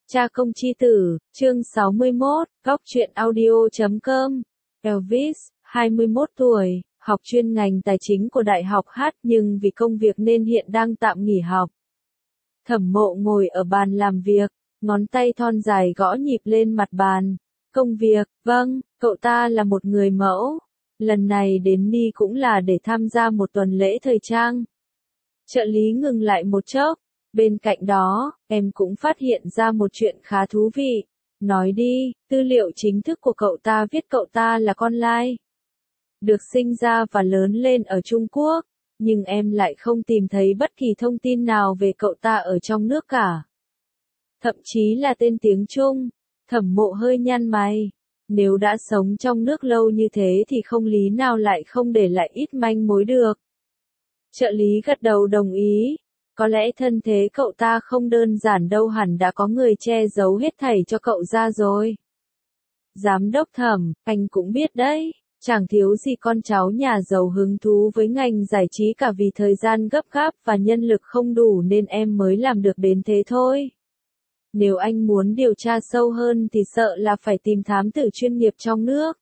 Cha công chi tử, chương 61, góc truyện audio.com. Elvis, 21 tuổi, học chuyên ngành tài chính của Đại học H nhưng vì công việc nên hiện đang tạm nghỉ học. Thẩm Mộ ngồi ở bàn làm việc, ngón tay thon dài gõ nhịp lên mặt bàn. Công việc, vâng, cậu ta là một người mẫu. Lần này đến Ni cũng là để tham gia một tuần lễ thời trang. Trợ lý ngừng lại một chốc. Bên cạnh đó, em cũng phát hiện ra một chuyện khá thú vị. Nói đi, tư liệu chính thức của cậu ta viết cậu ta là con lai. Được sinh ra và lớn lên ở Trung Quốc, nhưng em lại không tìm thấy bất kỳ thông tin nào về cậu ta ở trong nước cả. Thậm chí là tên tiếng Trung. Thẩm Mộ hơi nhăn mày. Nếu đã sống trong nước lâu như thế thì không lý nào lại không để lại ít manh mối được. Trợ lý gật đầu đồng ý. Có lẽ thân thế cậu ta không đơn giản đâu, hẳn đã có người che giấu hết thảy cho cậu ra rồi. Giám đốc Thẩm, anh cũng biết đấy, chẳng thiếu gì con cháu nhà giàu hứng thú với ngành giải trí cả, vì thời gian gấp gáp và nhân lực không đủ nên em mới làm được đến thế thôi. Nếu anh muốn điều tra sâu hơn thì sợ là phải tìm thám tử chuyên nghiệp trong nước.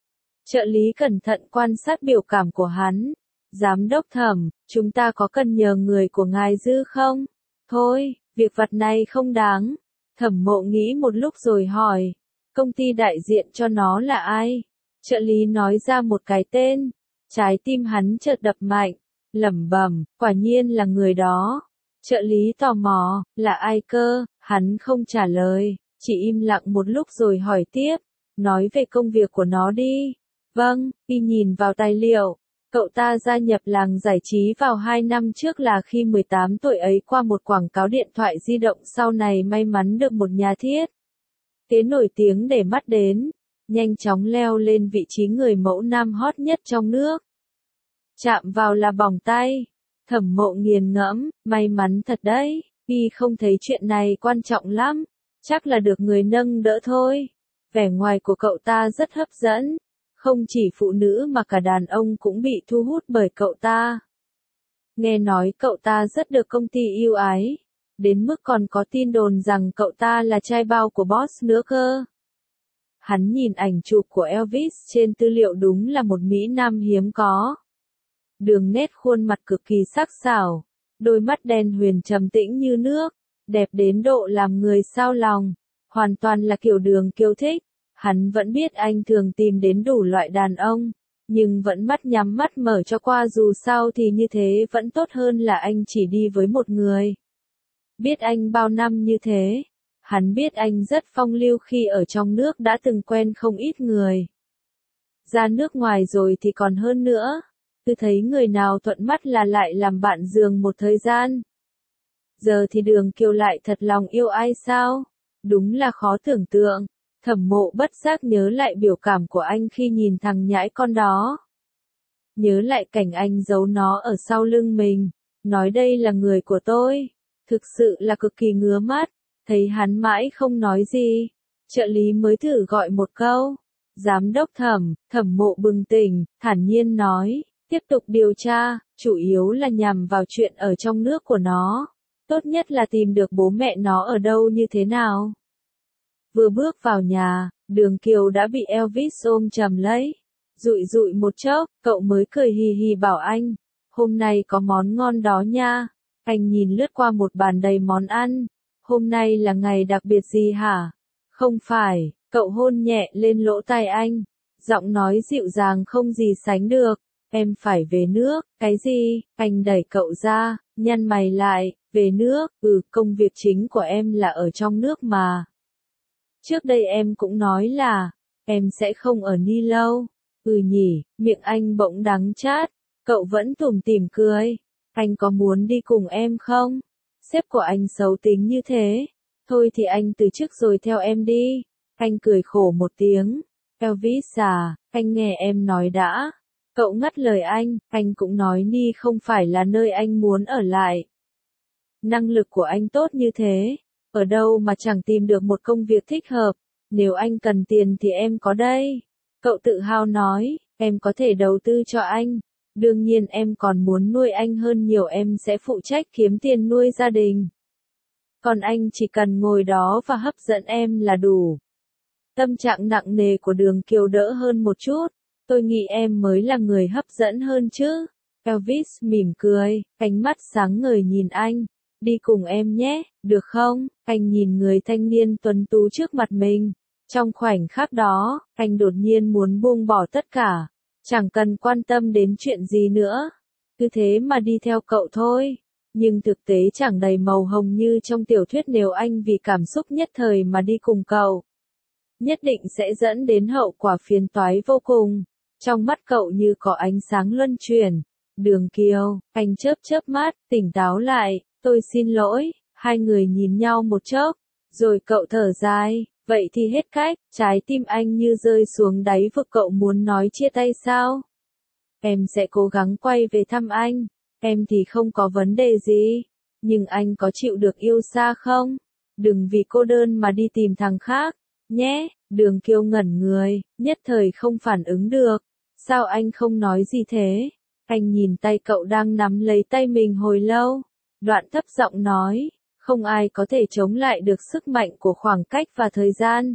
Trợ lý cẩn thận quan sát biểu cảm của hắn. Giám đốc Thẩm, chúng ta có cần nhờ người của ngài Dư không? Thôi, việc vặt này không đáng. Thẩm Mộ nghĩ một lúc rồi hỏi. Công ty đại diện cho nó là ai? Trợ lý nói ra một cái tên. Trái tim hắn chợt đập mạnh. Lẩm bẩm, quả nhiên là người đó. Trợ lý tò mò, là ai cơ? Hắn không trả lời, chỉ im lặng một lúc rồi hỏi tiếp. Nói về công việc của nó đi. Vâng, y nhìn vào tài liệu. Cậu ta gia nhập làng giải trí vào 2 năm trước, là khi 18 tuổi ấy, qua một quảng cáo điện thoại di động, sau này may mắn được một nhà thiết kế nổi tiếng để mắt đến, nhanh chóng leo lên vị trí người mẫu nam hot nhất trong nước. Chạm vào là bỏng tay. Thẩm Mộ nghiền ngẫm, may mắn thật đấy, y không thấy chuyện này quan trọng lắm, chắc là được người nâng đỡ thôi. Vẻ ngoài của cậu ta rất hấp dẫn. Không chỉ phụ nữ mà cả đàn ông cũng bị thu hút bởi cậu ta. Nghe nói cậu ta rất được công ty yêu ái, đến mức còn có tin đồn rằng cậu ta là trai bao của boss nữa cơ. Hắn nhìn ảnh chụp của Elvis trên tư liệu, đúng là một mỹ nam hiếm có. Đường nét khuôn mặt cực kỳ sắc sảo, đôi mắt đen huyền trầm tĩnh như nước, đẹp đến độ làm người xao lòng, hoàn toàn là kiểu Đường Kiều thích. Hắn vẫn biết anh thường tìm đến đủ loại đàn ông, nhưng vẫn mắt nhắm mắt mở cho qua, dù sao thì như thế vẫn tốt hơn là anh chỉ đi với một người. Biết anh bao năm như thế, hắn biết anh rất phong lưu, khi ở trong nước đã từng quen không ít người. Ra nước ngoài rồi thì còn hơn nữa, cứ thấy người nào thuận mắt là lại làm bạn giường một thời gian. Giờ thì Đường Kiều lại thật lòng yêu ai sao? Đúng là khó tưởng tượng. Thẩm Mộ bất giác nhớ lại biểu cảm của anh khi nhìn thằng nhãi con đó. Nhớ lại cảnh anh giấu nó ở sau lưng mình, nói đây là người của tôi. Thực sự là cực kỳ ngứa mắt. Thấy hắn mãi không nói gì, trợ lý mới thử gọi một câu. Giám đốc Thẩm. Thẩm Mộ bừng tỉnh, thản nhiên nói, tiếp tục điều tra, chủ yếu là nhằm vào chuyện ở trong nước của nó. Tốt nhất là tìm được bố mẹ nó ở đâu như thế nào. Vừa bước vào nhà, Đường Kiều đã bị Elvis ôm chầm lấy. Dụi dụi một chốc, cậu mới cười hì hì bảo anh, hôm nay có món ngon đó nha. Anh nhìn lướt qua một bàn đầy món ăn. Hôm nay là ngày đặc biệt gì hả? Không phải, cậu hôn nhẹ lên lỗ tai anh. Giọng nói dịu dàng không gì sánh được. Em phải về nước. Cái gì? Anh đẩy cậu ra, nhăn mày lại. Về nước? Công việc chính của em là ở trong nước mà. Trước đây em cũng nói là, em sẽ không ở Ni lâu. Nhỉ, miệng anh bỗng đắng chát. Cậu vẫn tủm tỉm cười. Anh có muốn đi cùng em không? Sếp của anh xấu tính như thế. Thôi thì anh từ chức rồi theo em đi. Anh cười khổ một tiếng. Elvis à, anh nghe em nói đã. Cậu ngắt lời anh cũng nói Ni không phải là nơi anh muốn ở lại. Năng lực của anh tốt như thế. Ở đâu mà chẳng tìm được một công việc thích hợp. Nếu anh cần tiền thì em có đây. Cậu tự hào nói, em có thể đầu tư cho anh. Đương nhiên em còn muốn nuôi anh hơn nhiều, em sẽ phụ trách kiếm tiền nuôi gia đình. Còn anh chỉ cần ngồi đó và hấp dẫn em là đủ. Tâm trạng nặng nề của Đường Kiều đỡ hơn một chút. Tôi nghĩ em mới là người hấp dẫn hơn chứ. Elvis mỉm cười, ánh mắt sáng ngời nhìn anh. Đi cùng em nhé, được không? Anh nhìn người thanh niên tuấn tú trước mặt mình. Trong khoảnh khắc đó, anh đột nhiên muốn buông bỏ tất cả. Chẳng cần quan tâm đến chuyện gì nữa. Cứ thế mà đi theo cậu thôi. Nhưng thực tế chẳng đầy màu hồng như trong tiểu thuyết nếu anh vì cảm xúc nhất thời mà đi cùng cậu. Nhất định sẽ dẫn đến hậu quả phiền toái vô cùng. Trong mắt cậu như có ánh sáng luân chuyển. Đường Kiều, anh chớp chớp mắt, tỉnh táo lại, tôi xin lỗi. Hai người nhìn nhau một chốc, rồi cậu thở dài, vậy thì hết cách, trái tim anh như rơi xuống đáy vực. Cậu muốn nói chia tay sao? Em sẽ cố gắng quay về thăm anh, em thì không có vấn đề gì, nhưng anh có chịu được yêu xa không? Đừng vì cô đơn mà đi tìm thằng khác, nhé. Đường Kiều ngẩn người, nhất thời không phản ứng được. Sao anh không nói gì thế? Anh nhìn tay cậu đang nắm lấy tay mình hồi lâu. Đoạn thấp giọng nói, không ai có thể chống lại được sức mạnh của khoảng cách và thời gian.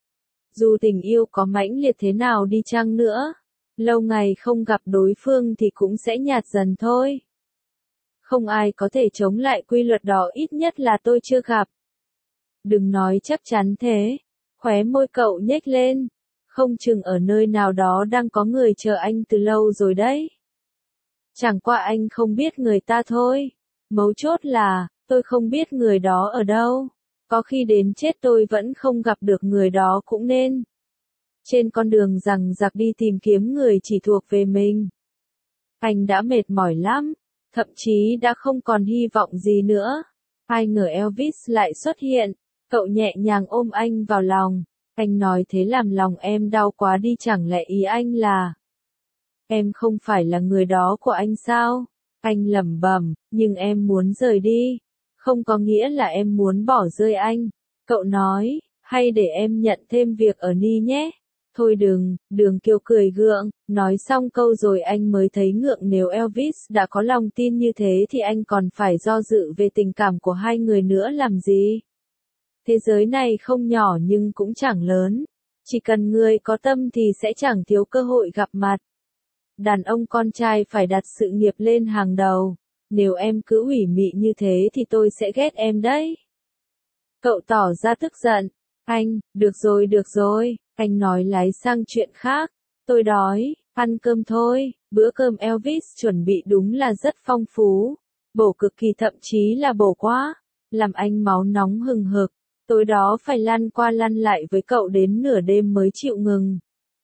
Dù tình yêu có mãnh liệt thế nào đi chăng nữa, lâu ngày không gặp đối phương thì cũng sẽ nhạt dần thôi. Không ai có thể chống lại quy luật đó, ít nhất là tôi chưa gặp. Đừng nói chắc chắn thế. Khóe môi cậu nhếch lên. Không chừng ở nơi nào đó đang có người chờ anh từ lâu rồi đấy. Chẳng qua anh không biết người ta thôi. Mấu chốt là, tôi không biết người đó ở đâu. Có khi đến chết tôi vẫn không gặp được người đó cũng nên. Trên con đường rằng giặc đi tìm kiếm người chỉ thuộc về mình. Anh đã mệt mỏi lắm, thậm chí đã không còn hy vọng gì nữa. Ai ngờ Elvis lại xuất hiện, cậu nhẹ nhàng ôm anh vào lòng. Anh nói thế làm lòng em đau quá đi, chẳng lẽ ý anh là em không phải là người đó của anh sao? Anh lẩm bẩm, nhưng em muốn rời đi, không có nghĩa là em muốn bỏ rơi anh. Cậu nói, hay để em nhận thêm việc ở Ni nhé. Thôi đừng, Đường Kiều cười gượng, nói xong câu rồi anh mới thấy ngượng. Nếu Elvis đã có lòng tin như thế thì anh còn phải do dự về tình cảm của hai người nữa làm gì? Thế giới này không nhỏ nhưng cũng chẳng lớn. Chỉ cần người có tâm thì sẽ chẳng thiếu cơ hội gặp mặt. Đàn ông con trai phải đặt sự nghiệp lên hàng đầu. Nếu em cứ ủy mị như thế thì tôi sẽ ghét em đấy. Cậu tỏ ra tức giận. Anh, được rồi, anh nói lái sang chuyện khác. Tôi đói, ăn cơm thôi. Bữa cơm Elvis chuẩn bị đúng là rất phong phú. Bổ cực kỳ, thậm chí là bổ quá. Làm anh máu nóng hừng hực. Tối đó phải lăn qua lăn lại với cậu đến nửa đêm mới chịu ngừng.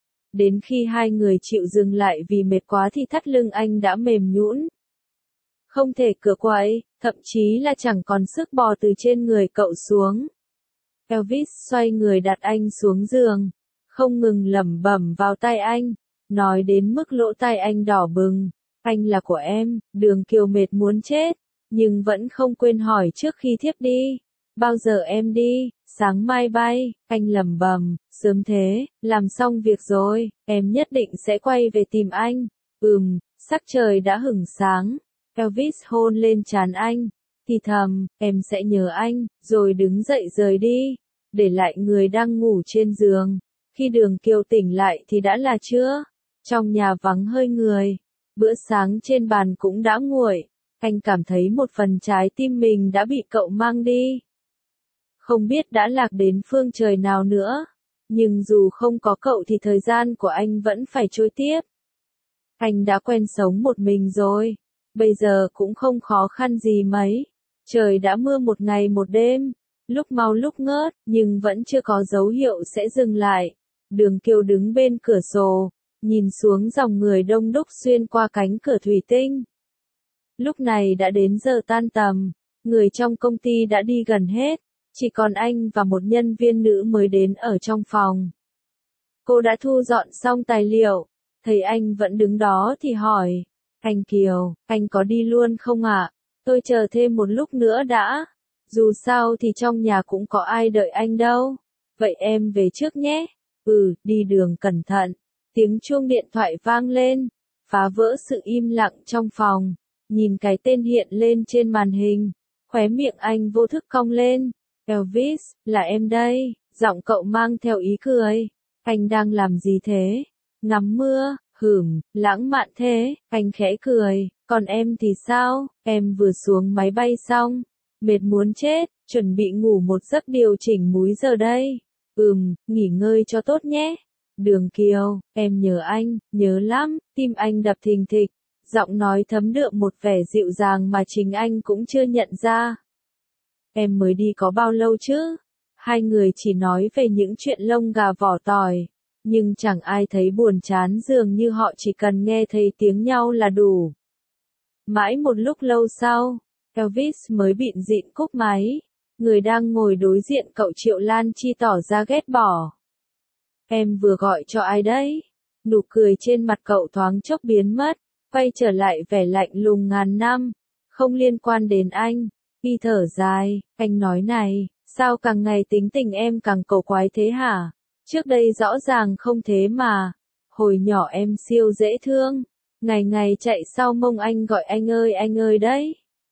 Đến khi hai người chịu dừng lại vì mệt quá thì thắt lưng anh đã mềm nhũn. Không thể cựa quậy, thậm chí là chẳng còn sức bò từ trên người cậu xuống. Elvis xoay người đặt anh xuống giường, không ngừng lẩm bẩm vào tai anh, nói đến mức lỗ tai anh đỏ bừng. Anh là của em. Đường Kiều mệt muốn chết, nhưng vẫn không quên hỏi trước khi thiếp đi. Bao giờ em đi? Sáng mai bay. Anh lẩm bẩm, sớm thế, làm xong việc rồi, em nhất định sẽ quay về tìm anh. Sắc trời đã hửng sáng. Elvis hôn lên trán anh, thì thầm, em sẽ nhớ anh, rồi đứng dậy rời đi, để lại người đang ngủ trên giường. Khi Đường Kiều tỉnh lại thì đã là trưa, trong nhà vắng hơi người, bữa sáng trên bàn cũng đã nguội. Anh cảm thấy một phần trái tim mình đã bị cậu mang đi. Không biết đã lạc đến phương trời nào nữa, nhưng dù không có cậu thì thời gian của anh vẫn phải trôi tiếp. Anh đã quen sống một mình rồi, bây giờ cũng không khó khăn gì mấy. Trời đã mưa một ngày một đêm, lúc mau lúc ngớt, nhưng vẫn chưa có dấu hiệu sẽ dừng lại. Đường Kiều đứng bên cửa sổ, nhìn xuống dòng người đông đúc xuyên qua cánh cửa thủy tinh. Lúc này đã đến giờ tan tầm, người trong công ty đã đi gần hết, chỉ còn anh và một nhân viên nữ mới đến ở trong phòng. Cô đã thu dọn xong tài liệu, thấy anh vẫn đứng đó thì hỏi, anh Kiều, anh có đi luôn không ạ? Tôi chờ thêm một lúc nữa đã, dù sao thì trong nhà cũng có ai đợi anh đâu. Vậy em về trước nhé. Đi đường cẩn thận. Tiếng chuông điện thoại vang lên, phá vỡ sự im lặng trong phòng. Nhìn cái tên hiện lên trên màn hình, Khóe miệng anh vô thức cong lên. Elvis, là em đây. Giọng cậu mang theo ý cười. Anh đang làm gì thế? Ngắm mưa, lãng mạn thế. Anh khẽ cười. Còn em thì sao? Em vừa xuống máy bay xong. Mệt muốn chết, chuẩn bị ngủ một giấc điều chỉnh múi giờ đây. Nghỉ ngơi cho tốt nhé. Đường Kiều, em nhớ anh, nhớ lắm, tim anh đập thình thịch. Giọng nói thấm đượm một vẻ dịu dàng mà chính anh cũng chưa nhận ra. Em mới đi có bao lâu chứ? Hai người chỉ nói về những chuyện lông gà vỏ tỏi. Nhưng chẳng ai thấy buồn chán, dường như họ chỉ cần nghe thấy tiếng nhau là đủ. Mãi một lúc lâu sau, Elvis mới bịn dịn cúp máy. Người đang ngồi đối diện cậu Triệu Lan Chi tỏ ra ghét bỏ. Em vừa gọi cho ai đấy? Nụ cười trên mặt cậu thoáng chốc biến mất, quay trở lại vẻ lạnh lùng ngàn năm. Không liên quan đến anh. Y thở dài, anh nói này, sao càng ngày tính tình em càng cổ quái thế hả? Trước đây rõ ràng không thế mà. Hồi nhỏ em siêu dễ thương. Ngày ngày chạy sau mông anh gọi anh ơi đấy.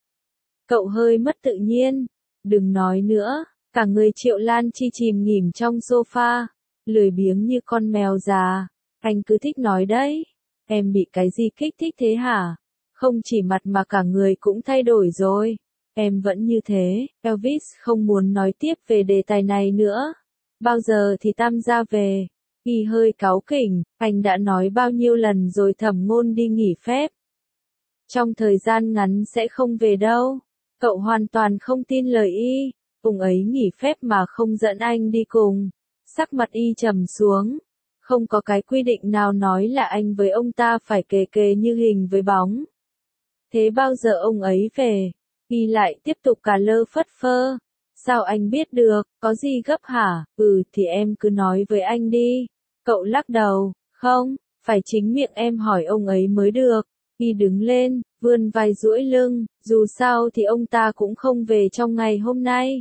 Cậu hơi mất tự nhiên. Đừng nói nữa. Cả người Triệu Lan Chi chìm nghỉm trong sofa, lười biếng như con mèo già. Anh cứ thích nói đấy. Em bị cái gì kích thích thế hả? Không chỉ mặt mà cả người cũng thay đổi rồi. Em vẫn như thế. Elvis không muốn nói tiếp về đề tài này nữa. Bao giờ thì Tam gia về? Y hơi cáu kỉnh, anh đã nói bao nhiêu lần rồi Thẩm Ngôn đi nghỉ phép. Trong thời gian ngắn sẽ không về đâu. Cậu hoàn toàn không tin lời Y. Ông ấy nghỉ phép mà không dẫn anh đi cùng. Sắc mặt Y trầm xuống. Không có cái quy định nào nói là anh với ông ta phải kề kề như hình với bóng. Thế bao giờ ông ấy về? Y lại tiếp tục cà lơ phất phơ. Sao anh biết được, có gì gấp hả? Thì em cứ nói với anh đi. Cậu lắc đầu, không, phải chính miệng em hỏi ông ấy mới được. Y đứng lên, vươn vai duỗi lưng, dù sao thì ông ta cũng không về trong ngày hôm nay.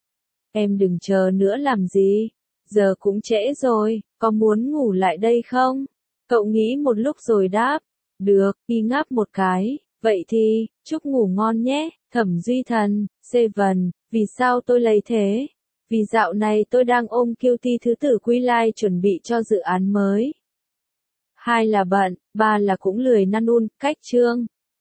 Em đừng chờ nữa làm gì, giờ cũng trễ rồi, có muốn ngủ lại đây không? Cậu nghĩ một lúc rồi đáp, được, Y ngáp một cái, vậy thì, chúc ngủ ngon nhé, Thẩm Duy Thần, Seven, vì sao tôi lấy thế? Vì dạo này tôi đang ôm Cutie thứ tử Quy Lai chuẩn bị cho dự án mới. 2 là bận, 3 là cũng lười năn nун, cách chương.